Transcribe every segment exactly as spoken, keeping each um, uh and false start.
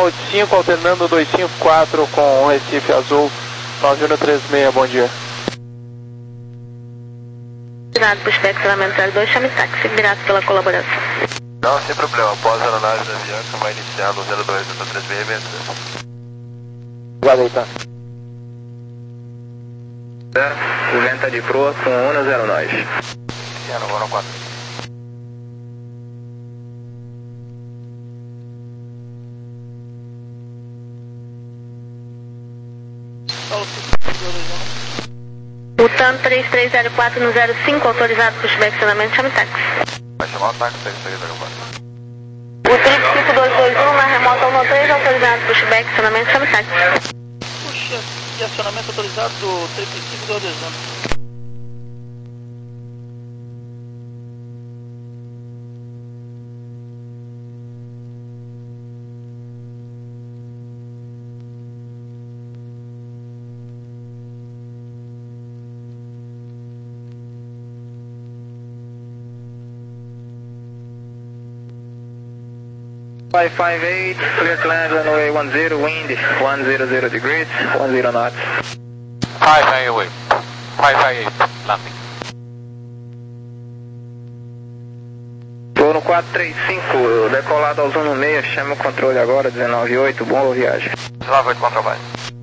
Lima oitenta e cinco, alternando dois cinco quatro com Recife Azul, nove um três seis, bom dia. Obrigado por espectramento zero dois, chame táxi, obrigado pela colaboração. Não, sem problema, após a aeronave da Avianca vai iniciar no zero dois três seis seis seis. Obrigado aí, tá? O vento é de proa com Uno zero nove. Iniciando, Uno quatro. O T A M três três zero quatro no zero cinco, autorizado por espectramento, chame táxi. Vai chamar o táxi três três zero quatro. O trip cinco dois dois um na remota um três, autorizado por espectramento, chame táxi. Puxa, e acionamento autorizado do trip cinco dois dois um. five five eight, clear to land runway one zero, wind one zero zero degrees, one zero knots. five five eight, five five eight, landing. Tô no quatro três cinco, decolado ao zona seis, chama o controle agora, dezenove oito, boa viagem. dezenove oito, bom trabalho.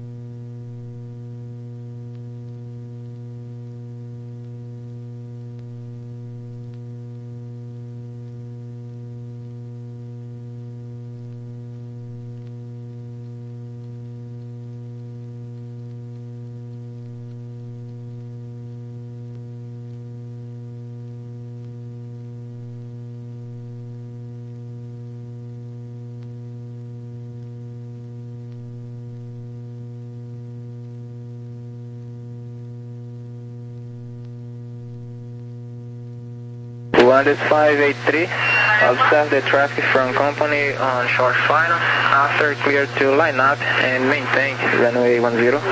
One is five eight three, observe the traffic from company on short final, after clear to line up and maintain runway one zero.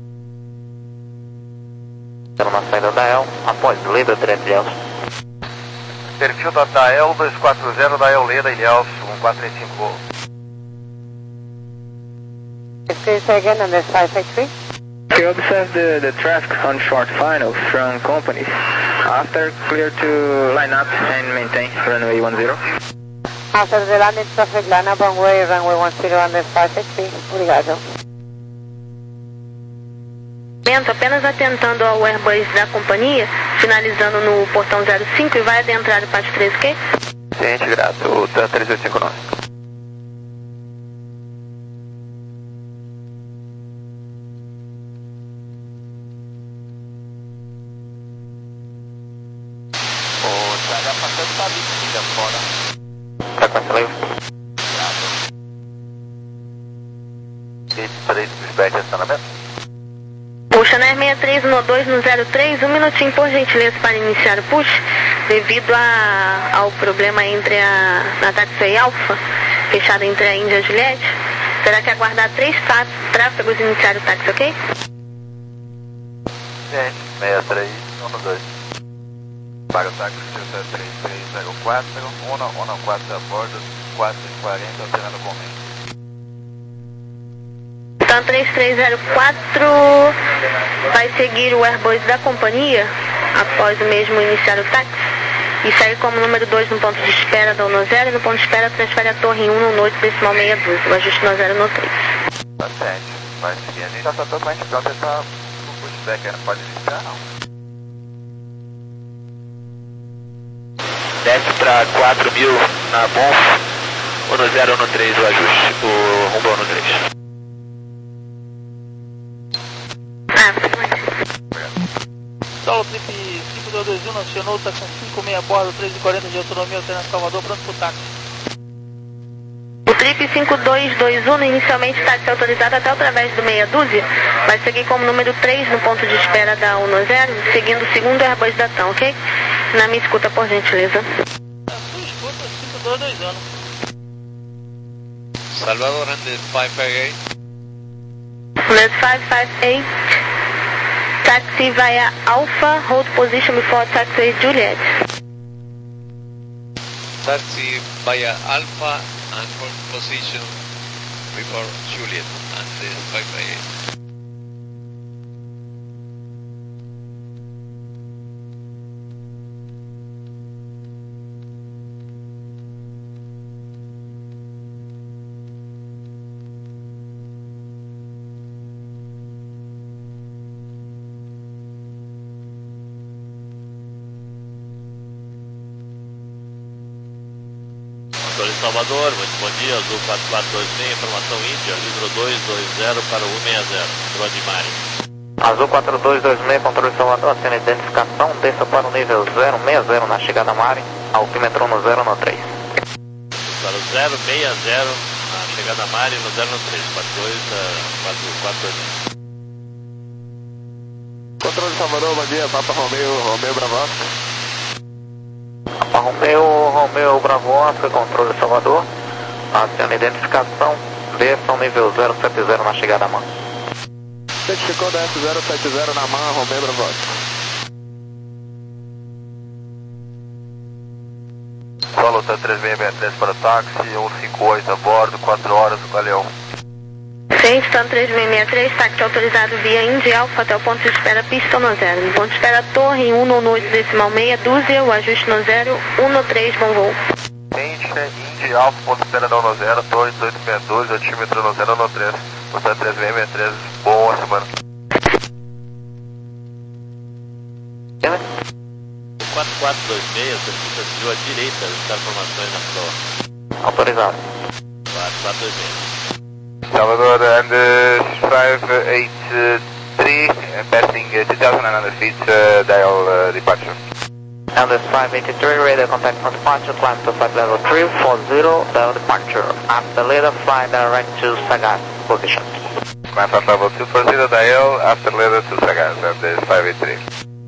Estamos na saída da El, após Leda direto de Elcio. Perfil da, da El dois quatro zero, da El Leda e Elcio, um quatro três cinco. Please say again on this five eight three. Okay, observe the, the traffic on short final from company. After clear to line up and maintain runway one zero. After the landing traffic, line up runway, runway one zero on this five eight three. Obrigado. Apenas atentando ao Airbus da companhia, finalizando no portão zero cinco e vai adentrar o pátio três, ok? Ciente, grato. O T A M três oito cinco nove. Frequência leve. três dispatch acionamento. Puxa na seis três um dois no zero três, um minutinho por gentileza para iniciar o push, devido a, ao problema entre a, a Taxiway Alpha, fechada entre a Índia e a Juliette. Terá que aguardar três tráfegos e iniciar o táxi, ok? Gente, seis três um dois. Para o táxi três três zero quatro, Uno, Uno quatro a bordo, quatro e quarenta, alternando com mente. Então três três zero quatro vai seguir o Airbus da companhia, após o mesmo iniciar o táxi, e segue como número dois no ponto de espera da Uno zero, e no ponto de espera transfere a torre em um no oito decimal seis doze, o ajuste no zero no três. Tá certo, vai seguir. A gente já está totalmente pronto, é só o pushback, não pode iniciar não. Desce para quatro mil na Bonf, Uno zero no três o ajuste, o rumo Uno três. Ah, foi mais. Solo Trip cinco dois dois um, acionou, está com cinco seis a bordo, três e quarenta de autonomia, alternando Salvador, pronto para o táxi. O Trip cinco dois dois um, inicialmente táxi autorizado até através do meia dúzia, vai seguir como número três no ponto de espera da Uno zero, seguindo o segundo Airbus da T A M, ok? Na minha escuta, por gentileza. A sua escuta cinco dois dois um. Salvador and the five five eight. Let's five five eight. Taxi via Alpha, hold position before taxi Juliet. Taxi via Alpha and hold position Victor Juliet, Andrés five five eight. Controle Salvador, muito bom dia, Azul quatro quatro dois seis, informação Índia, livro dois dois zero para o um seis zero, controle de Mari. Azul quatro dois dois seis, controle Salvador, acena identificação, desça para o nível zero seis zero na chegada Mari, altímetro no zero no três. Para o zero seis zero na chegada Mari no zero no três, quatro dois quatro dois seis. Controle Salvador, bom dia, Papa Romeo, Romeo Bravo Oscar. Papa Romeo, Romeo Bravo Oscar, controle Salvador, acena identificação, desça ao nível zero sete zero na chegada Man. Certificou da F zero sete zero na Man, Romeo Bravo Oscar. Solo três seis seis três para o táxi, cento e cinquenta e oito a bordo, quatro horas, Galeão. Sim, Stan três seis seis três, táxi autorizado via Indy Alpha até o ponto de espera pista no zero. No ponto de espera torre em um no oito decimal meia dúzia, o ajuste no zero, um no três, bom voo. Indy Alpha, ponto de espera não no zero, torre dezoito seis dois, altímetro no zero no três, Stan três seis seis três, boa semana. quatro quatro dois seis, solicita desvio à direita, evitar formações na prova. Autorizado. quatro quatro dois seis. Salvador, and uh, five eight three, uh, passing uh, two thousand nine hundred feet, uh, dial uh, departure. And five eighty-three, radar contact for departure, climb to flight level three four zero, dial departure. After later, fly direct to Sagaz position. Climb flight level two four zero, dial, after later to Sagaz, and uh, five eight three.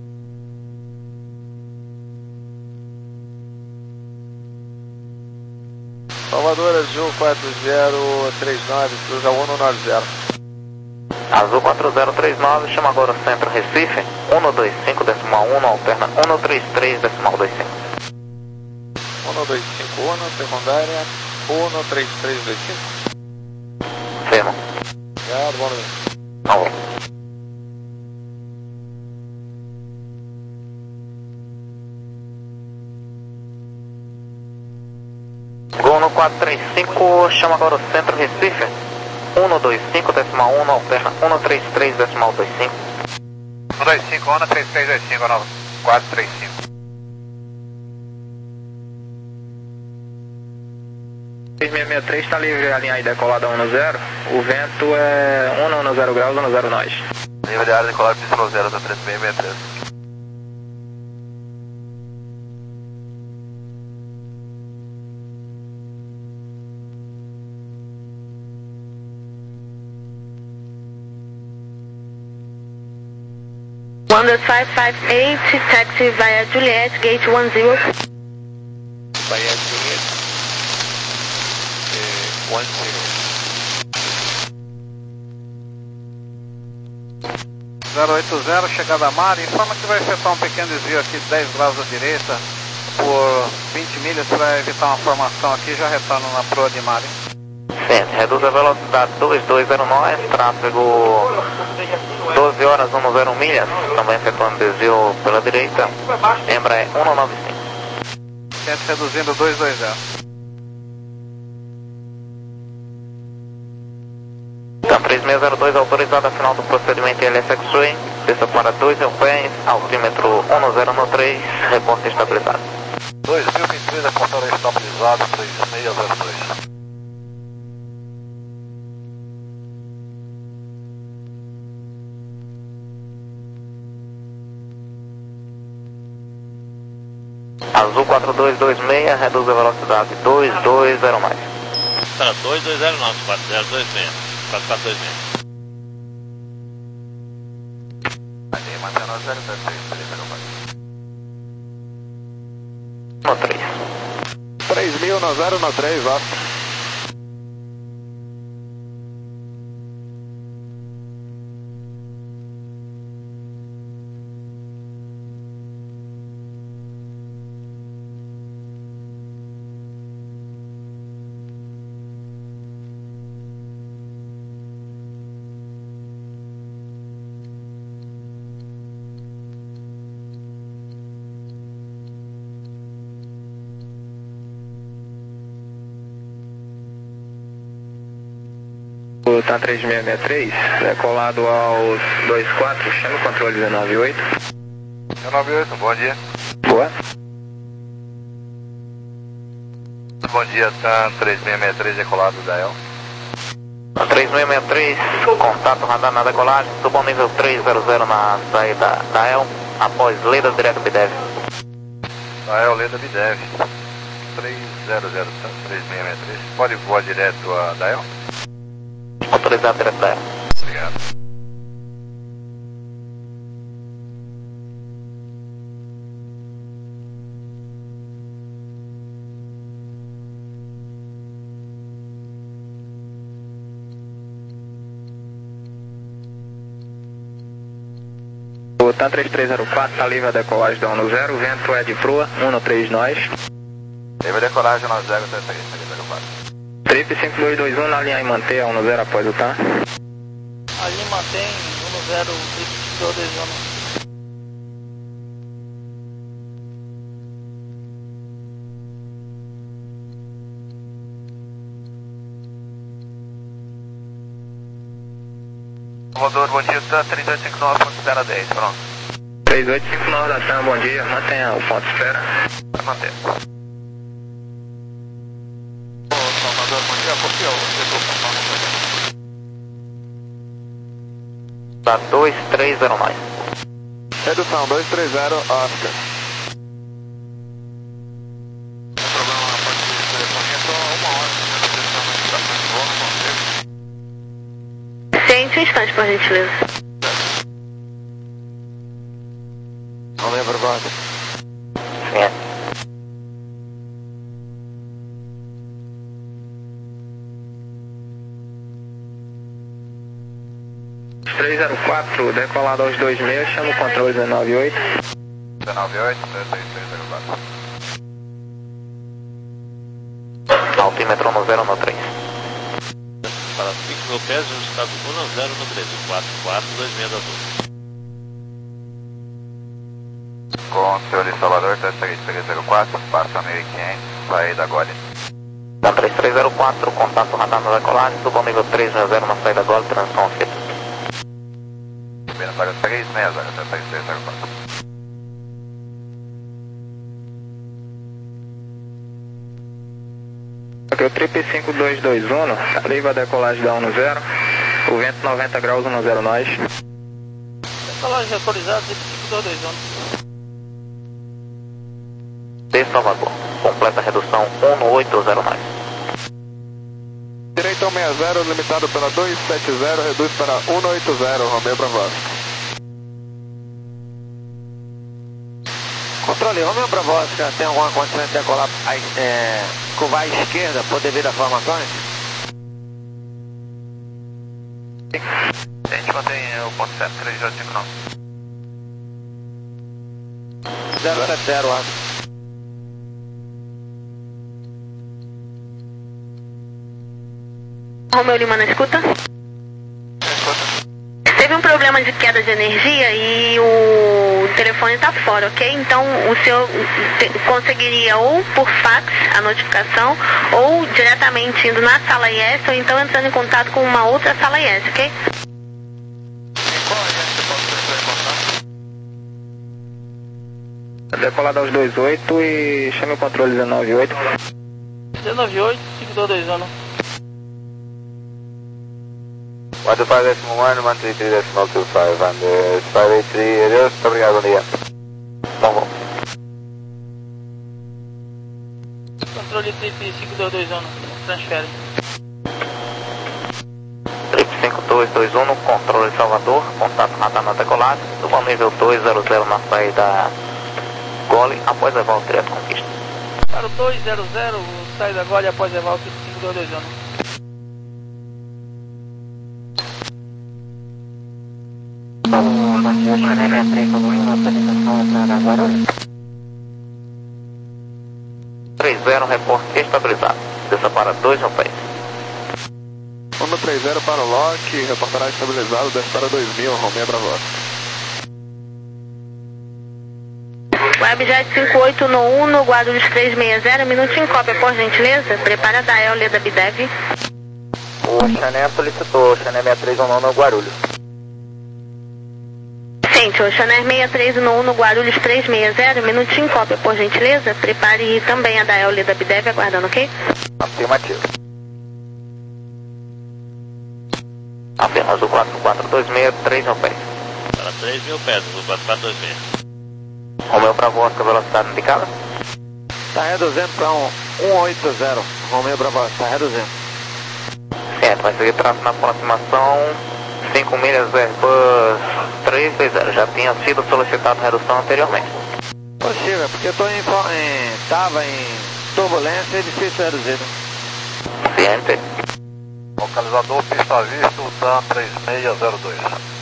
Salvador, Azul quatro zero três nove, cruza um no nove zero. Azul quatro zero três nove, chama agora o centro Recife, um no dois cinco decimal um, alterna um no trinta e três decimal vinte e cinco. um no dois cinco um, secundária, um no trinta e três vinte e cinco. Firma. Obrigado, bom dia. Alô. Gol no quatro três cinco, chama agora o centro Recife, um no dois cinco decimal um, alterna um no trinta e três decimal vinte e cinco. um dois cinco um, três três dois cinco, quatro três cinco. seis seis seis três está livre, a linha aí decolada um no zero, o vento é um no zero graus, um no zero nós. Livre de área decolada, pista no zero, da três seis seis três. one five five eight, taxi via Juliet, gate one zero. Via Juliet, uh, one zero. zero oito zero, chegada a Mari, informa que vai efetuar um pequeno desvio aqui de dez graus à direita por vinte milhas para evitar uma formação aqui, já retorno na proa de Mari. Sim, reduz a velocidade dois dois zero nós, tráfego doze horas um zero milhas, também efetuando desvio pela direita, Embraer um nove cinco. Gente reduzindo dois dois zero. Então três seis zero dois autorizado a final do procedimento L S X-Ray, desça para dois mil pés, altímetro um zero três, reporte estabilizado. dois mil e vinte e três, a controle estabilizado, três seis zero dois. Azul quatro dois dois seis, reduz a velocidade dois dois zero mais. Para dois dois zero nove, quatro zero dois seis, quatro quatro dois seis. Ali, mantendo zero três três zero quatro. No três. três mil no zero no três, Oscar. O T A três seis seis três, decolado aos dois quatro, chama o controle dezenove oito. dezenove oito, bom dia. Boa. Bom dia, T A três seis seis três, decolado da E L. T A três seis seis três, contato radar na decolagem, subo nível trezentos na saída da E L, após Leda direto B D E V. Da E L, Leda B D E V. trezentos, três seis seis três, pode voar direto a da E L? Autorizado direto da E L. Obrigado. O T A três três zero quatro está livre a decolagem da um zero, vento é de proa, um três nós. Livre a decolagem nove zero três três zero quatro. Trip cinco dois dois um na linha e manter a um zero após o T A. Ali mantém um zero, trip cinco dois dois um. Comodoro, bom dia, T A três oito cinco nove, ponto espera dez, pronto. três oito cinco nove da T A M, bom dia, mantenha o ponto espera. Vai manter. Ô, Salvador, bom dia, por que eu T A dois três zero nove. Redução dois três zero, Oscar. Tem problema na parte de telefonia, só uma hora que eu estou testando aqui bastante voo, não consigo. Ciente, um instante, por gentileza. Não lembro agora. É. três zero quatro, decolado aos dois seis, chama o controle dezenove oito. dezenove oito, três três zero quatro. Altímetro no zero no três. Para cinco mil pés, ajustado um zero no treze, quatro quatro dois seis da Azul. Com o senhor de Salvador, três três zero quatro, passa mil e quinhentos, saída agora. T A três três zero quatro, contato radar na decolagem, subo nível trezentos na saída agora, transição feita. Subindo para três seis zero, três três zero quatro. Aqui o Trip cinco dois dois um, tá livre a decolagem da um zero, o vento noventa graus, um zero nós. Decolagem autorizada, trip cinco dois dois um. De Salvador, completa redução um oito zero nove. Direito um sessenta, limitado pela dois sete zero, reduz para um oito zero, Romeo Bravo. Controle, Romeo Bravo, tem alguma condição de decolar, é, curvar à esquerda por devido a formações? A gente mantém o ponto certo, três oito cinco nove. zero sete zero, acho. Romeu Lima na escuta? Teve um problema de queda de energia e o telefone está fora, ok? Então o senhor te- conseguiria ou por fax a notificação ou diretamente indo na sala I S ou então entrando em contato com uma outra sala I S, ok? Qual é a você pode prestar em contato? Decolado aos dois oito e chame o controle dezenove oito. dezenove oito, cinco dois dois um. quatro cinco decimal um, one three three decimal two five, and uh, five eight three, adeus, muito obrigado, bom dia. Bom voo. Controle trip cinco dois dois um, transfere. Trip cinco dois dois um, controle de Salvador, contato radar na decolagem, subo nível duzentos na saída Gole, após levar o direto conquista. Para o duzentos, sai da Gole após levar o trip cinco dois dois um. três zero, reporte estabilizado. Desça para dois mil pés. um três zero para o lock, reportará estabilizado, desce para dois mil, Romeo Bravo. Webjet cinco oito no um, no Guarulhos três seis zero, minutinho cópia, por gentileza. Prepara da E L da B D E V. Chané solicitou Chané seis três um nove no Guarulhos. Gente, o Chané seis três um um no Guarulhos três seis zero, minutinho cópia, por gentileza. Prepare também a Dael Leda Bidev, aguardando, ok? Afirmativo. Apenas o quatro quatro dois seis, três mil pés. Para três mil pés, o quatro quatro dois seis. Romeu Bravo Oscar, velocidade indicada. Está reduzindo para um um oito zero. Romeu Bravo, está reduzindo. Certo, vai seguir traço na aproximação. cinco milhas Airbus três seis zero. Já tinha sido solicitado redução anteriormente. Possível, porque eu estou em, em, tava em turbulência e difícil reduzir. Ciente. Localizador pista à vista, o T A M três seis zero dois.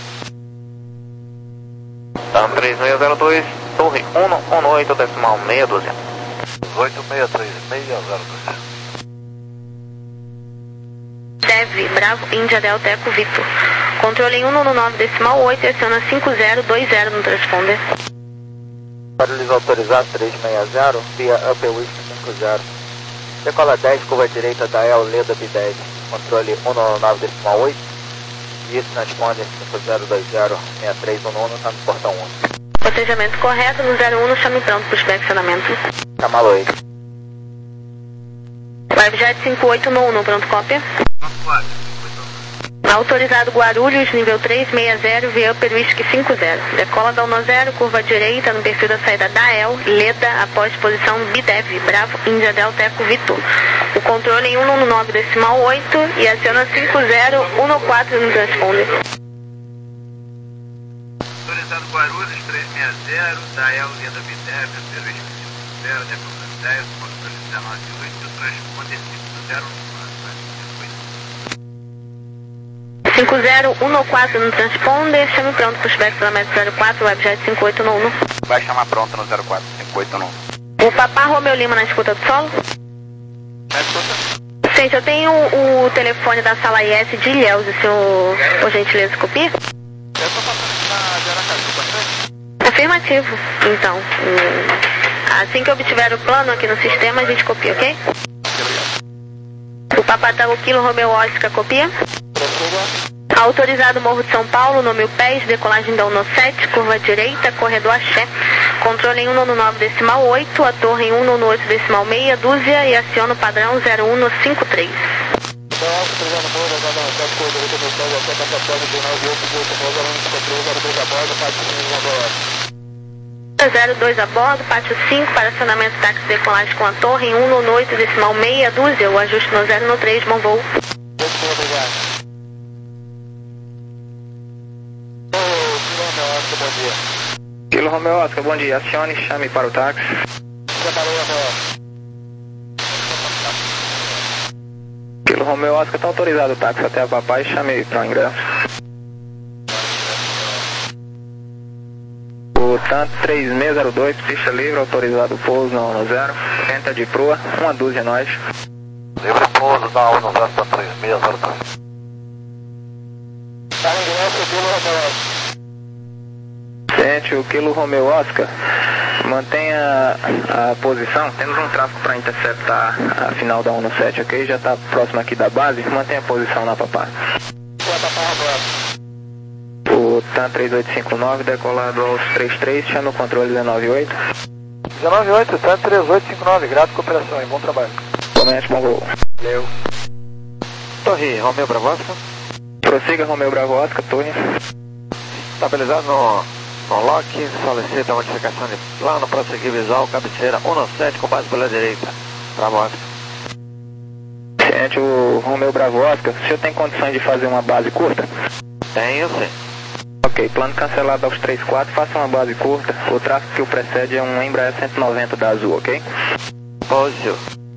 T A M três seis zero dois, torre um um oito decimal meia dúzia. oito seis três seis zero dois. Deve, Bravo, Índia, Delta, Eco, Victor. Controle em um nove decimal oito e aciona cinco zero dois zero no transponder. Guarulhos autorizado três seis zero, via Upper West cinco zero. Decola dez, curva direita da El Leda B dez. Controle um nove decimal oito. E transponder cinco zero dois zero seis três um nove, está no portão um. Cotejamento correto no zero um, chame pronto para o inspecionamento. Camaloi. Webjet cinco oito um um, pronto cópia. Autorizado Guarulhos, nível três seis zero, via Upper Whisky cinco zero. Decola da um zero, curva direita no perfil da saída da El, Leda, após posição Bidev, Bravo, Índia, Delta, Eco, Vitor. O controle em um nove decimal oito e aciona cinco zero um quatro no transponder. Autorizado Guarulhos três seis zero, da El Leda Bidev, Upper Whisky cinco zero, decola dez, controle dezenove oito, transponder cinco zero cinco zero um quatro no transponder, chame pronto para o inspecionamento zero quatro, Webjet cinco oito um um. Vai chamar pronto no zero quatro cinco oito um. O Papá Romeu Lima na escuta do solo? Na escuta. Gente, eu tenho o telefone da sala I S de Ilhéus, o senhor, por gentileza, copia? Eu estou passando aqui na de Aracaju, pode ser? Afirmativo. Então, hum, assim que eu obtiver o plano aqui no sistema, a gente copia, ok? O Papatão Kilo Romeu Oscar, copia? Autorizado Morro de São Paulo, no mil pés, decolagem da um sete, curva direita, corredor Axé. Controle em um nove decimal oito, a torre em um oito decimal meia dúzia e aciona o padrão zero um cinco três. zero dois a bordo, pátio cinco, para acionamento táxi decolagem com a torre em um oito decimal meia dúzia, o ajuste no zero três, bom voo. Kilo Romeu Oscar, bom dia. Acione, chame para o táxi. Kilo Romeu Oscar, está autorizado o táxi até a Papai, chame para o ingresso. O T A M três seis zero dois, pista livre, autorizado pouso na um zero, venta de proa, uma dúzia nós. Livre pouso na um zero, três seis zero dois. Tá no ingresso, Kilo Romeu Oscar. Gente, o Kilo Romeu Oscar, mantenha a posição, temos um tráfego para interceptar a final da um sete, ok? Já está próximo aqui da base, mantenha a posição na Papá. O T A M três oito cinco nove, decolado aos três três, chama o controle dezenove oito. dezenove oito, T A M três oito cinco nove, grato cooperação e bom trabalho. Comece, bom voo. Valeu. Torre, Romeu Bravo Oscar. Prossiga, Romeu Bravo Oscar, torre. Estabilizado no, no lock, solicita a modificação de plano, prosseguir visual, cabeceira um sete com base pela direita. Bravo Oscar. Gente, o Romeu Bravo Oscar, o senhor tem condições de fazer uma base curta? Tenho sim. Ok, plano cancelado aos três quatro, faça uma base curta. O tráfego que o precede é um Embraer cento e noventa da Azul, ok? Positivo.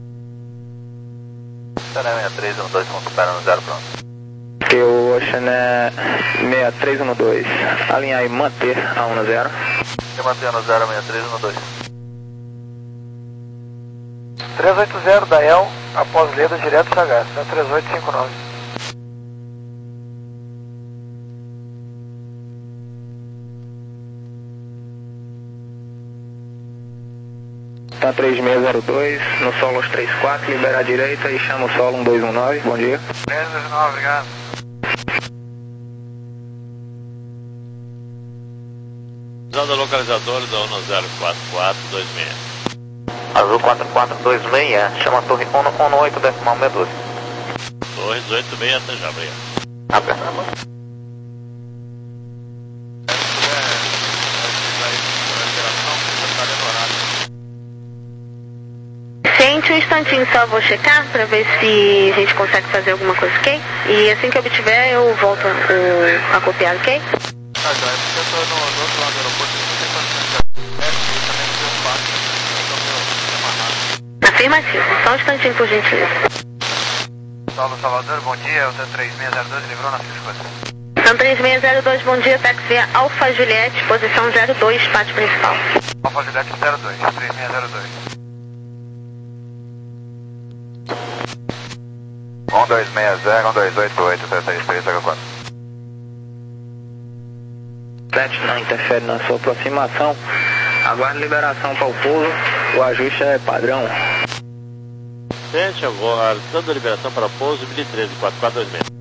Chané seis três um dois, recupera no zero pronto. Que o Chané seis três um dois, alinhar e manter a um zero. Eu mantenho no zero seis três um dois. três oito zero da El, após Leda, direto C H, três oito cinco nove. está três seis zero dois, no solo os trinta e quatro, libera a direita e chama o solo um dois um nove, bom dia. três dois nove, obrigado. Usando localizador da um zero quatro quatro dois seis. Azul quatro quatro dois seis, chama a torre um um oito decimal seis dois. Torre dezoito seis, até já, obrigado. Aperta. Gente, um instantinho só, vou checar para ver se a gente consegue fazer alguma coisa, ok? E assim que eu obtiver, eu volto o, a copiar, ok? Ah, já, é porque eu tô no, no outro lado do aeroporto, não tem condições de e também não tem um passo, eu tô meio amarrado. Afirmativo, só um instantinho, por gentileza. Salve Salvador, bom dia, o três seis zero dois livrou na Cisco. Então três seis zero dois, bom dia, táxi via Alfa Juliette, posição zero dois, pátio principal. Alfa Juliette zero dois, três seis zero dois. um dois seis zero, um dois oito oito, três seis três zero quatro. sete não interfere na sua aproximação. Aguarde liberação para o pouso, o ajuste é padrão. Gente, agora, dando a liberação para pouso, mil e treze, quatro quatro dois seis.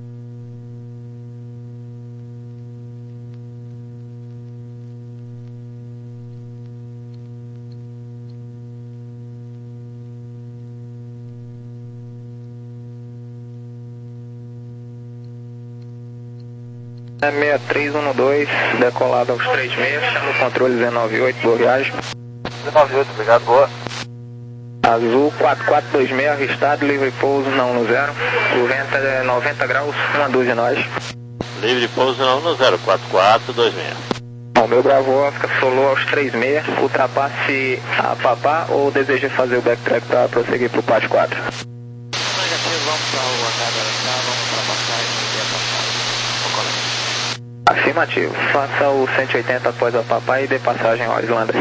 É seis três um dois, decolado aos três seis, chama o controle dezenove oito, boa viagem. dezenove oito, obrigado, boa. Azul quatro quatro dois seis, avistado, livre pouso na um zero. O vento é noventa graus, uma dúzia nós. Livre pouso na um zero quatro quatro dois seis. O meu Bravo Oscar solou aos três seis, ultrapasse a Papá ou deseja fazer o backtrack para prosseguir para o pátio quatro? Negativo, vamos para o H H, vamos ultrapassar e seguir a passagem. Afirmativo. Faça o cento e oitenta após a Papai e dê passagem ao Islander.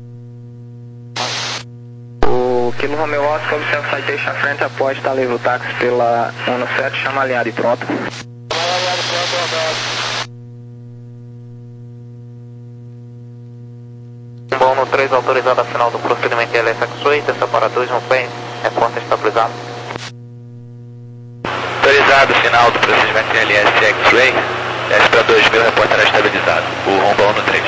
O Kilo Romeo Oscar, observa o site à frente após estar livre o táxi pela um sete, chama alinhado e pronto. Bom no três, autorizado a final do procedimento L S X-Way, desça para dois no pé, reporta estabilizado. Autorizado, final do procedimento L S X-Way. S para dois mil, repórter estabilizado. O rombo um no três.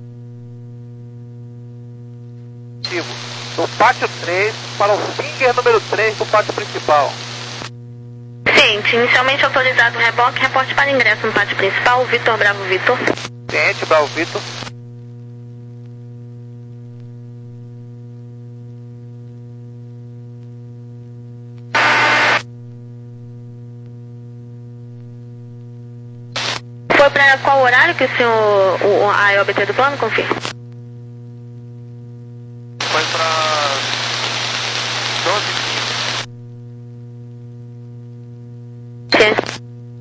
Do pátio três para o finger número três do pátio principal. Ciente, inicialmente autorizado o reboque, reporte para ingresso no pátio principal, Vitor Bravo Vitor. Ciente, Bravo Vitor. Foi para qual horário que o senhor, o, a E O B T do plano, confirma? Foi para doze e quinze. Ciente.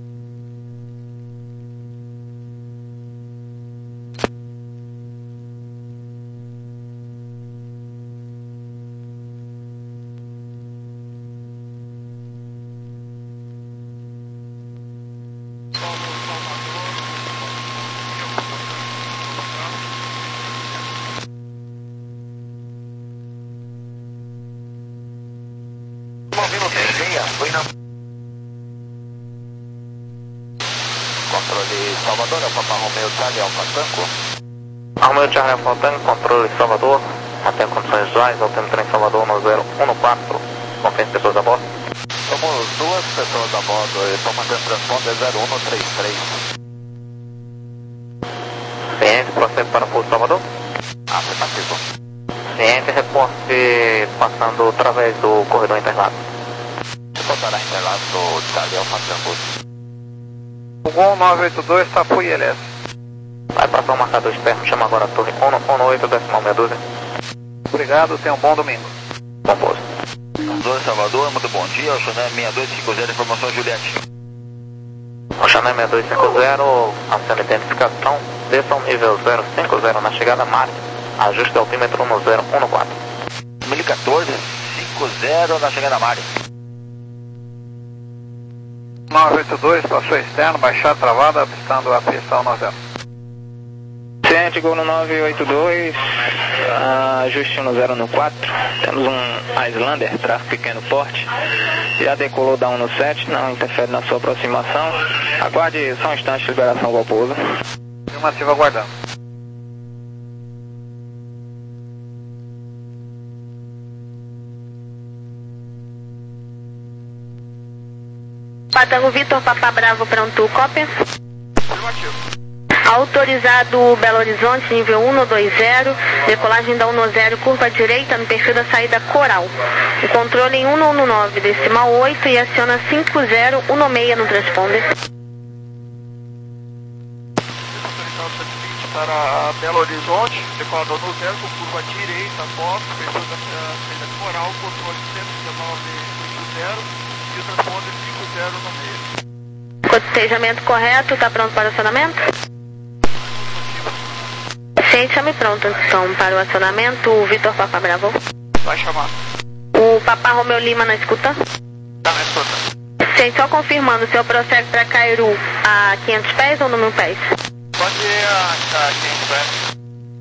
Controle Salvador, é o Papa Romeo Charlie Alfa Tango. Romeo Charlie Alfa Tango, controle Salvador, mantém condições visuais, altendo trem Salvador um zero um quatro, confirme pessoas a bordo. Somos duas pessoas a bordo, estou mantendo transponder zero um três três. Ciente, prossegue para o pouso Salvador. Afirmativo. Ciente, reporte passando através do corredor Interlagos. Reportará Interlagos do Charlie Alfa Tango. O Gol nove oito dois, Tapu I L S. Vai passar o marcador externo, chama agora a torre um um oito decimal seis doze. Obrigado, tenha um bom domingo. Bom pouso. dois Salvador, muito bom dia, o Chanel seis dois cinco zero, informação Juliette. O Chanel seis dois cinco zero, acendo identificação, desça ao nível zero cinco zero na chegada máxima, ajuste altímetro um zero um quatro. dois mil e quatorze, cinco zero na chegada máxima. nove oito dois, passou externo, baixada travada, avistando a pista um zero. Ciente, de Gol no nove oito dois, ajuste um zero no quatro, temos um Islander, tráfego pequeno porte, já decolou da um no sete, não interfere na sua aproximação, aguarde só um instante, liberação ao pouso. Afirmativo, aguardando. Patango Vitor, Papá Bravo, pronto, cópia. Afirmativo. Autorizado Belo Horizonte, nível um dois zero, decolagem da um zero, curva direita no perfil da saída Coral. O controle em um nove decimal oito e aciona cinco zero um seis no transponder. Para Belo Horizonte, decolador no zero, com curva direita, foto, perfil da saída Coral, controle cento e dezenove oito zero e o transponder cinco zero um seis. Cotejamento correto, está pronto para o acionamento? Gente, chame pronto então para o acionamento, o Vitor Papa Bravo. Vai chamar. O Papá Romeu Lima na escuta? Tá na escuta. Gente, só confirmando, o senhor prossegue para Cairu a quinhentos pés ou no mil pés? Pode ir a quinhentos pés.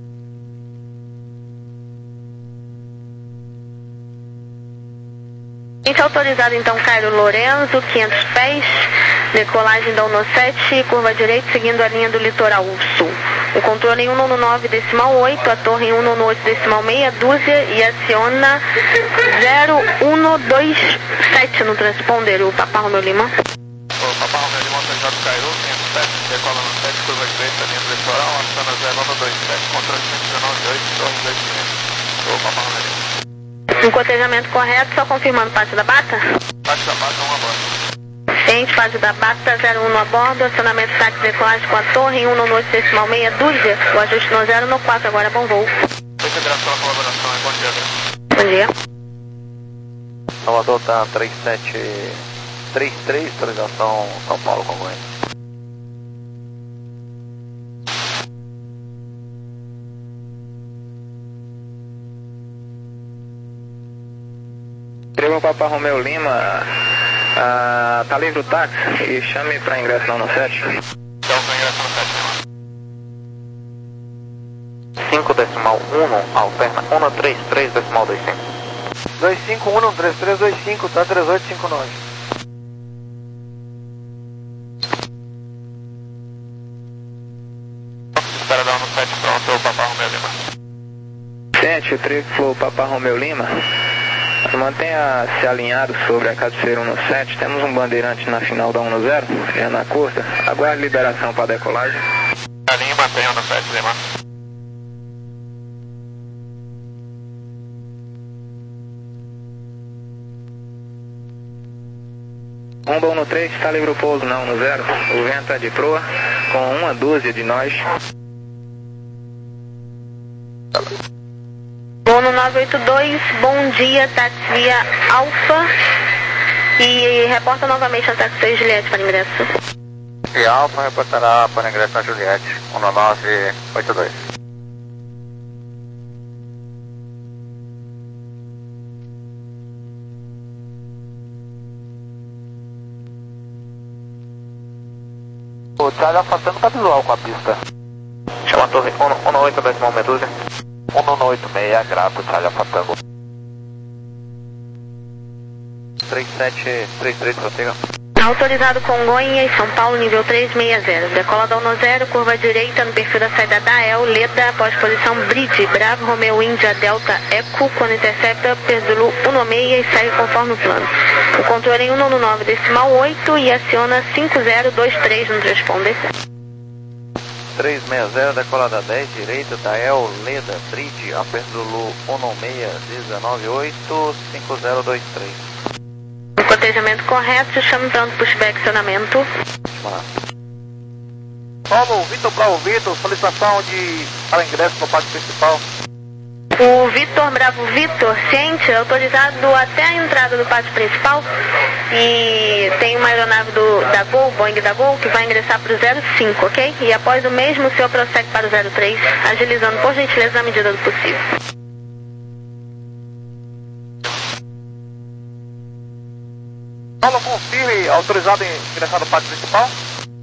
Gente, autorizado então Cairo Lorenzo, quinhentos pés, decolagem da um sete, curva direita seguindo a linha do litoral sul. O controle em um nove decimal oito, a torre em um oito decimal meia dúzia e aciona zero um dois sete no transponder, o Papá Romeu Lima. O Papá Romeu Lima autorizado Cairo, quinhentos pés, decola no sete, curva direita, linha do litoral, aciona zero um dois sete, controle cento e dezenove oito, torre dois quinhentos. O Papá Romeu Lima. Um cotejamento correto, só confirmando parte da bata? Parte da bata, um a bordo. Gente, parte da bata, zero um a bordo, acionamento táxi decolagem com a torre em um oito decimal meia dúzia, o ajuste no zero no quatro, agora bom voo. Oi, Federação, a colaboração, é bom dia, né? Bom dia. Salvador tá três sete três três, autorização São Paulo, Congonhas. Escreva o Papá Romeu Lima, ah, tá livre o táxi e chame para ingresso na um sete. Então, para ingresso no sete, cinco decimal um, alterna um três três decimal dois cinco. dois cinco um três três dois cinco, tá três oito cinco nove. Espera dar um sete pronto, o Papá Romeu Lima. Sente o triplo Papá Romeu Lima. Mantenha-se alinhado sobre a cabeceira um sete, temos um bandeirante na final da um zero, é na curta, aguarde liberação para decolagem. Alinhe e mantenha um sete, Lima. Rumba um três, está livre o pouso na um zero, o vento é de proa, com uma dúzia de nós. Bono nove oito dois, bom dia, táxi via Alfa. E reporta novamente a táxi seis Juliette para ingresso. E Alfa reportará para ingresso na Juliette, um nove oito dois. O Charlie afastando tá visual com a pista. Chama a torre um oito decimal meia dúzia. um oito seis, grato, Charlie afastando. três sete três três, prossiga. Autorizado Congonhas, São Paulo, nível três seis zero. Decola da um zero, curva direita no perfil da saída da El, Leda, após posição Bridge, Bravo, Romeo, Índia, Delta, Eco, quando intercepta, Perdulu um seis e segue conforme o plano. O controle em um nove decimal oito e aciona cinco zero dois três no transponder. três seis zero, decolada dez, direita, da El, Leda, Bridge, a Perdulu um seis, dezenove oito, cinco zero dois três. Cotejamento correto, chame pronto pushback acionamento. Paulo, Vitor Bravo Vitor, solicitação de para ingresso no pátio principal. O Vitor Bravo Vitor, ciente, autorizado até a entrada do pátio principal. E tem uma aeronave do, da Gol, Boeing da Gol, que vai ingressar para o zero cinco, ok? E após o mesmo, o senhor prossegue para o zero três, agilizando por gentileza na medida do possível. Paulo, confirme, autorizado em ingressar no pátio principal.